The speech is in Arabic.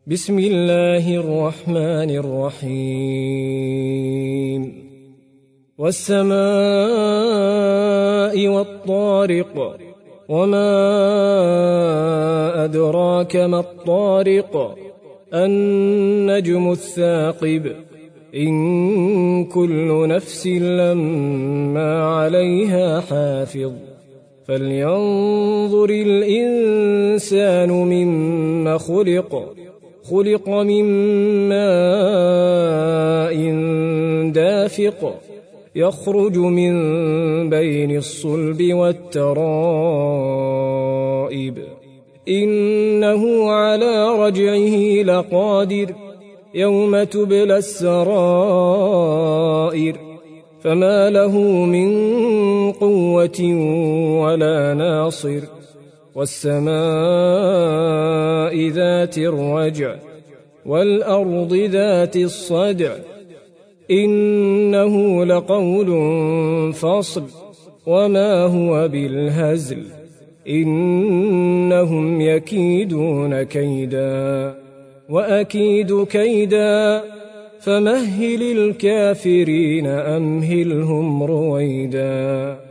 بسم الله الرحمن الرحيم والسماء والطارق وما أدراك ما الطارق النجم الثاقب إن كل نفس لما عليها حافظ فلينظر الإنسان مما خلق من ماء دافق يخرج من بين الصلب والترائب إنه على رجعه لقادر يوم تبلى السرائر فما له من قوة ولا ناصر والسماء ذات الرجع والأرض ذات الصدع إنه لقول فصل وما هو بالهزل إنهم يكيدون كيدا وأكيد كيدا فمهل الكافرين أمهلهم رويدا